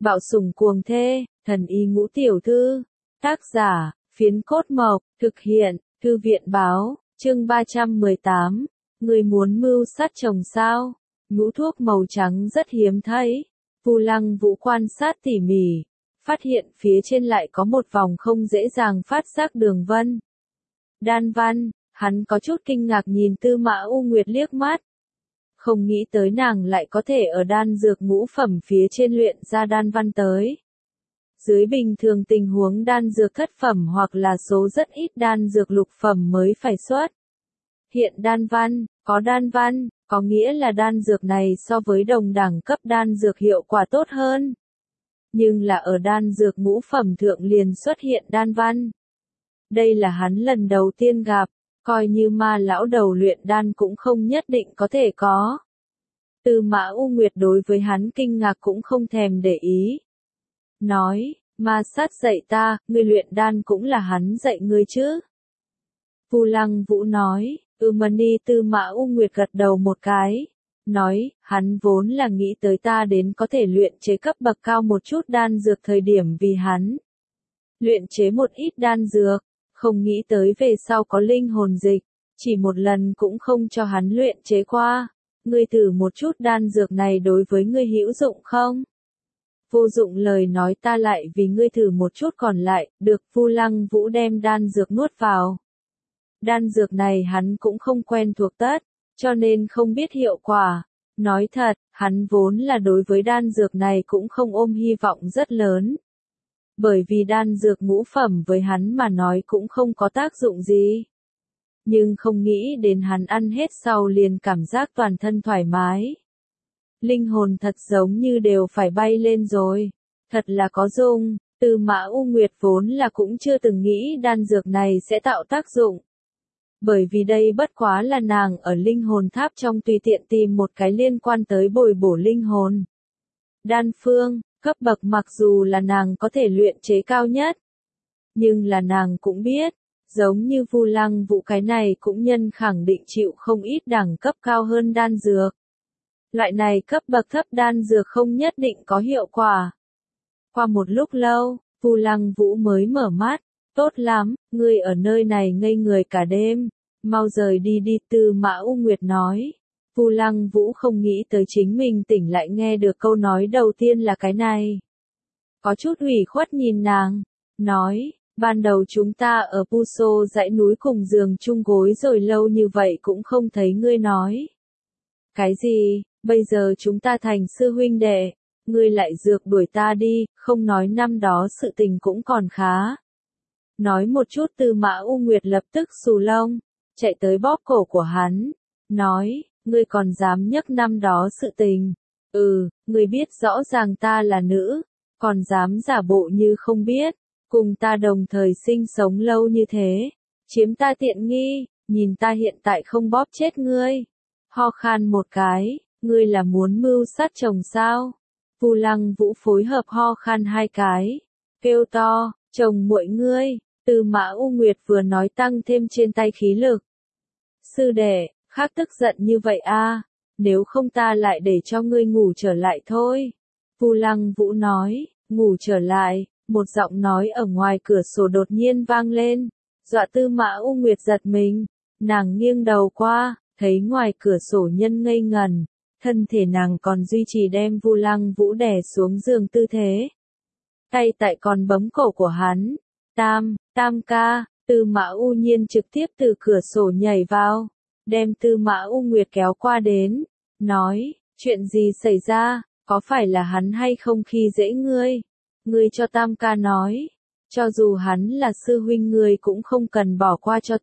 Bạo sủng cuồng thê, thần y ngũ tiểu thư. Tác giả, Phiến Cốt Mộc, thực hiện, Thư viện báo, chương 318. Người muốn mưu sát chồng sao? Ngũ thuốc màu trắng rất hiếm thấy. Vu Lăng Vũ quan sát tỉ mỉ, phát hiện phía trên lại có một vòng không dễ dàng phát giác đường vân. Đan văn, hắn có chút kinh ngạc nhìn Tư Mã U Nguyệt liếc mắt. Không nghĩ tới nàng lại có thể ở đan dược ngũ phẩm phía trên luyện ra đan văn tới. Dưới bình thường tình huống đan dược thất phẩm hoặc là số rất ít đan dược lục phẩm mới phải xuất hiện đan văn, có nghĩa là đan dược này so với đồng đẳng cấp đan dược hiệu quả tốt hơn. Nhưng là ở đan dược ngũ phẩm thượng liền xuất hiện đan văn. Đây là hắn lần đầu tiên gặp, coi như ma lão đầu luyện đan cũng không nhất định có thể có. Tư Mã U Nguyệt đối với hắn kinh ngạc cũng không thèm để ý. Nói, ma sát dạy ta, ngươi luyện đan cũng là hắn dạy ngươi chứ. Vu Lăng Vũ nói, Mani. Tư Mã U Nguyệt gật đầu một cái. Nói, hắn vốn là nghĩ tới ta đến có thể luyện chế cấp bậc cao một chút đan dược thời điểm vì hắn. Luyện chế một ít đan dược, không nghĩ tới về sau có linh hồn dịch, chỉ một lần cũng không cho hắn luyện chế qua. Ngươi thử một chút đan dược này đối với ngươi hữu dụng không? Vô dụng lời nói ta lại vì ngươi thử một chút còn lại, được. Vu Lăng Vũ đem đan dược nuốt vào. Đan dược này hắn cũng không quen thuộc tất, cho nên không biết hiệu quả. Nói thật, hắn vốn là đối với đan dược này cũng không ôm hy vọng rất lớn. Bởi vì đan dược ngũ phẩm với hắn mà nói cũng không có tác dụng gì. Nhưng không nghĩ đến hắn ăn hết sau liền cảm giác toàn thân thoải mái. Linh hồn thật giống như đều phải bay lên rồi. Thật là có dùng. Tư Mã U Nguyệt vốn là cũng chưa từng nghĩ đan dược này sẽ tạo tác dụng. Bởi vì đây bất quá là nàng ở linh hồn tháp trong tùy tiện tìm một cái liên quan tới bồi bổ linh hồn. Đan phương, cấp bậc mặc dù là nàng có thể luyện chế cao nhất. Nhưng là nàng cũng biết, giống như Vu Lăng Vũ cái này cũng nhân khẳng định chịu không ít đẳng cấp cao hơn đan dược. Loại này cấp bậc thấp đan dược không nhất định có hiệu quả. Qua một lúc lâu, Vu Lăng Vũ mới mở mắt. Tốt lắm, ngươi ở nơi này ngây người cả đêm, mau rời đi đi. Tư Mã U Nguyệt nói. Vu Lăng Vũ không nghĩ tới chính mình tỉnh lại nghe được câu nói đầu tiên là cái này. Có chút ủy khuất nhìn nàng, nói, ban đầu chúng ta ở Puso dãy núi cùng giường chung gối rồi lâu như vậy cũng không thấy ngươi nói. Cái gì, bây giờ chúng ta thành sư huynh đệ, ngươi lại rượt đuổi ta đi, không nói năm đó sự tình cũng còn khá. Nói một chút. Tư Mã U Nguyệt lập tức xù lông, chạy tới bóp cổ của hắn, nói, ngươi còn dám nhắc năm đó sự tình. Ngươi biết rõ ràng ta là nữ, còn dám giả bộ như không biết, cùng ta đồng thời sinh sống lâu như thế, chiếm ta tiện nghi, nhìn ta hiện tại không bóp chết ngươi. Ho khan một cái, ngươi là muốn mưu sát chồng sao? Vu Lăng Vũ phối hợp ho khan hai cái, kêu to, chồng muội ngươi. Tư Mã U Nguyệt vừa nói tăng thêm trên tay khí lực. Sư đệ, khác tức giận như vậy a, nếu không ta lại để cho ngươi ngủ trở lại thôi. Vu Lăng Vũ nói, ngủ trở lại, một giọng nói ở ngoài cửa sổ đột nhiên vang lên, dọa Tư Mã U Nguyệt giật mình, nàng nghiêng đầu qua, thấy ngoài cửa sổ nhân ngây ngần, thân thể nàng còn duy trì đem Vu Lăng Vũ đè xuống giường tư thế. Tay tại còn bấm cổ của hắn. Tam ca. Tư Mã U Nhiên trực tiếp từ cửa sổ nhảy vào, đem Tư Mã U Nguyệt kéo qua đến, nói, chuyện gì xảy ra, có phải là hắn hay không khi dễ ngươi? Ngươi cho Tam ca nói, cho dù hắn là sư huynh ngươi cũng không cần bỏ qua cho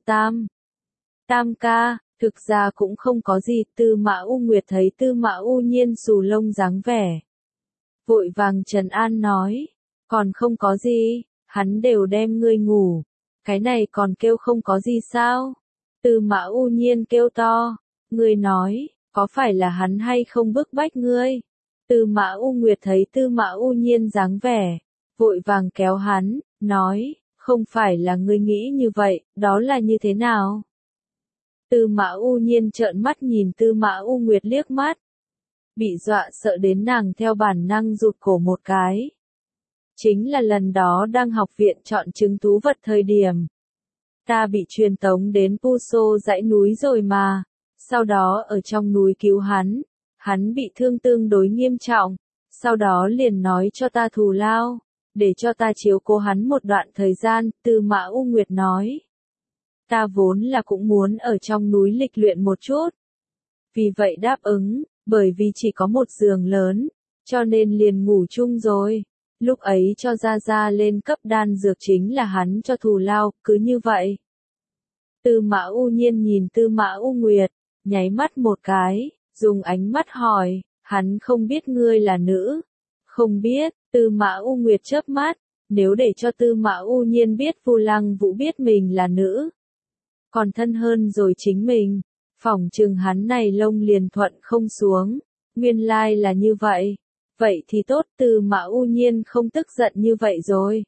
Tam ca, thực ra cũng không có gì. Tư Mã U Nguyệt thấy Tư Mã U Nhiên xù lông dáng vẻ, vội vàng trấn an nói, còn không có gì, hắn đều đem ngươi ngủ, cái này còn kêu không có gì sao? Tư Mã U Nhiên kêu to, ngươi nói, có phải là hắn hay không bức bách ngươi? Tư Mã U Nguyệt thấy Tư Mã U Nhiên dáng vẻ, vội vàng kéo hắn, nói, không phải là ngươi nghĩ như vậy, đó là như thế nào? Tư Mã U Nhiên trợn mắt nhìn Tư Mã U Nguyệt liếc mắt. bị dọa sợ đến nàng theo bản năng rụt cổ một cái. Chính là lần đó đang học viện chọn chứng thú vật thời điểm. Ta bị truyền tống đến Puso dãy núi rồi mà, sau đó ở trong núi cứu hắn bị thương tương đối nghiêm trọng, sau đó liền nói cho ta thù lao, để cho ta chiếu cố hắn một đoạn thời gian, Tư Mã U Nguyệt nói. Ta vốn là cũng muốn ở trong núi lịch luyện một chút. Vì vậy đáp ứng, bởi vì chỉ có một giường lớn, cho nên liền ngủ chung rồi. Lúc ấy cho Gia Gia lên cấp đan dược chính là hắn cho thù lao, cứ như vậy. Tư Mã U Nhiên nhìn Tư Mã U Nguyệt, nháy mắt một cái, dùng ánh mắt hỏi, hắn không biết ngươi là nữ. Không biết, Tư Mã U Nguyệt chớp mắt, nếu để cho Tư Mã U Nhiên biết Vu Lăng Vũ biết mình là nữ. Còn thân hơn rồi chính mình, phỏng chừng hắn này lông liền thuận không xuống, nguyên lai là như vậy. Vậy thì tốt, Tư Mã U Nhiên không tức giận như vậy rồi.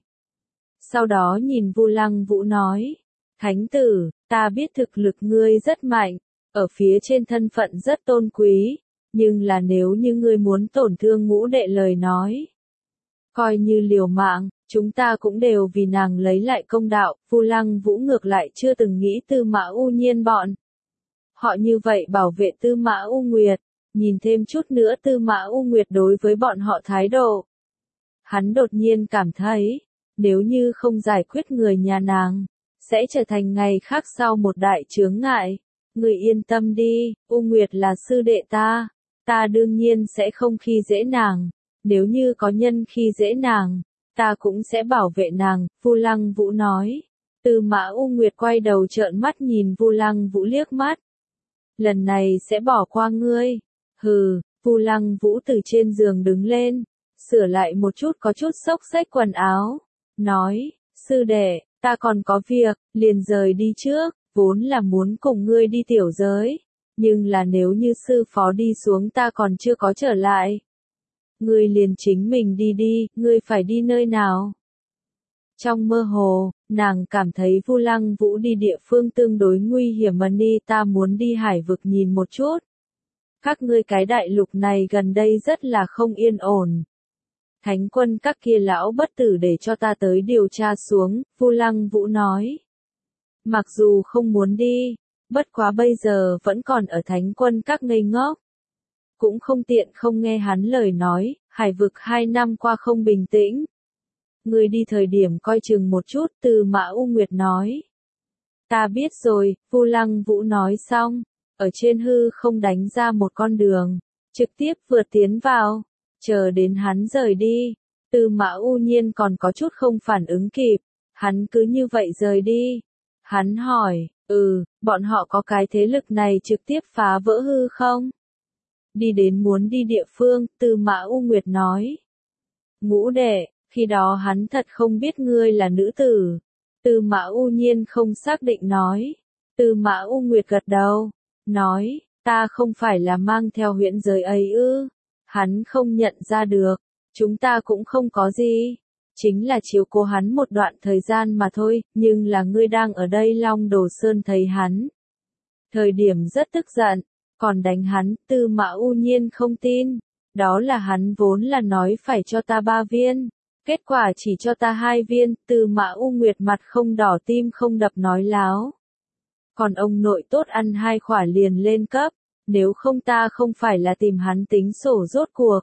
Sau đó nhìn Vu Lăng Vũ nói, Thánh tử, ta biết thực lực ngươi rất mạnh, ở phía trên thân phận rất tôn quý, nhưng là nếu như ngươi muốn tổn thương ngũ đệ lời nói. Coi như liều mạng, chúng ta cũng đều vì nàng lấy lại công đạo, Vu Lăng Vũ ngược lại chưa từng nghĩ Tư Mã U Nhiên bọn. Họ như vậy bảo vệ Tư Mã U Nguyệt, nhìn thêm chút nữa Tư Mã U Nguyệt đối với bọn họ thái độ. Hắn đột nhiên cảm thấy, nếu như không giải quyết người nhà nàng, sẽ trở thành ngày khác sau một đại chướng ngại. Người yên tâm đi, U Nguyệt là sư đệ ta đương nhiên sẽ không khi dễ nàng, nếu như có nhân khi dễ nàng, ta cũng sẽ bảo vệ nàng, Vu Lăng Vũ nói. Tư Mã U Nguyệt quay đầu trợn mắt nhìn Vu Lăng Vũ liếc mắt. Lần này sẽ bỏ qua ngươi. Hừ, Vu Lăng Vũ từ trên giường đứng lên, sửa lại một chút có chút xốc xách quần áo, nói, sư đệ, ta còn có việc, liền rời đi trước, vốn là muốn cùng ngươi đi tiểu giới, nhưng là nếu như sư phó đi xuống ta còn chưa có trở lại. Ngươi liền chính mình đi đi, ngươi phải đi nơi nào? Trong mơ hồ, nàng cảm thấy Vu Lăng Vũ đi địa phương tương đối nguy hiểm mà ta muốn đi hải vực nhìn một chút. Các ngươi cái đại lục này gần đây rất là không yên ổn. Thánh quân các kia lão bất tử để cho ta tới điều tra xuống, Vu Lăng Vũ nói. Mặc dù không muốn đi, bất quá bây giờ vẫn còn ở thánh quân các ngây ngốc. Cũng không tiện không nghe hắn lời nói, hải vực 2 năm qua không bình tĩnh. Người đi thời điểm coi chừng một chút, Tư Mã U Nguyệt nói. Ta biết rồi, Vu Lăng Vũ nói xong, ở trên hư không đánh ra một con đường, trực tiếp vượt tiến vào, chờ đến hắn rời đi. Tư Mã U Nhiên còn có chút không phản ứng kịp, hắn cứ như vậy rời đi. Hắn hỏi, bọn họ có cái thế lực này trực tiếp phá vỡ hư không? Đi đến muốn đi địa phương, Tư Mã U Nguyệt nói. Ngũ đệ, khi đó hắn thật không biết ngươi là nữ tử. Tư Mã U Nhiên không xác định nói. Tư Mã U Nguyệt gật đầu, nói, ta không phải là mang theo huyễn giới ấy ư. Hắn không nhận ra được, chúng ta cũng không có gì. Chính là chiếu cố hắn một đoạn thời gian mà thôi, nhưng là ngươi đang ở đây Long Đồ Sơn thấy hắn. Thời điểm rất tức giận, còn đánh hắn, Tư Mã U Nhiên không tin. Đó là hắn vốn là nói phải cho ta 3 viên. Kết quả chỉ cho ta 2 viên, Tư Mã U Nguyệt mặt không đỏ tim không đập nói láo. Còn ông nội tốt ăn 2 khỏa liền lên cấp, nếu không ta không phải là tìm hắn tính sổ rốt cuộc.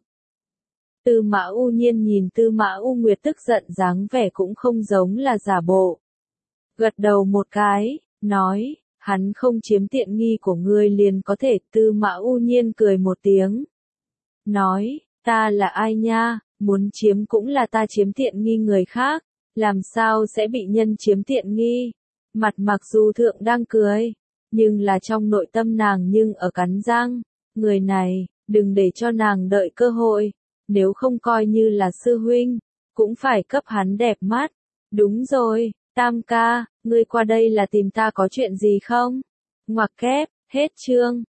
Tư Mã U Nhiên nhìn Tư Mã U Nguyệt tức giận dáng vẻ cũng không giống là giả bộ. Gật đầu một cái, nói, hắn không chiếm tiện nghi của ngươi liền có thể. Tư Mã U Nhiên cười một tiếng. Nói, ta là ai nha, muốn chiếm cũng là ta chiếm tiện nghi người khác, làm sao sẽ bị nhân chiếm tiện nghi. Mặt mặc dù thượng đang cười, nhưng là trong nội tâm nàng nhưng ở cắn răng. Người này, đừng để cho nàng đợi cơ hội. Nếu không coi như là sư huynh, cũng phải cấp hắn đẹp mắt. Đúng rồi, Tam ca, ngươi qua đây là tìm ta có chuyện gì không? Ngoặc kép, hết chương.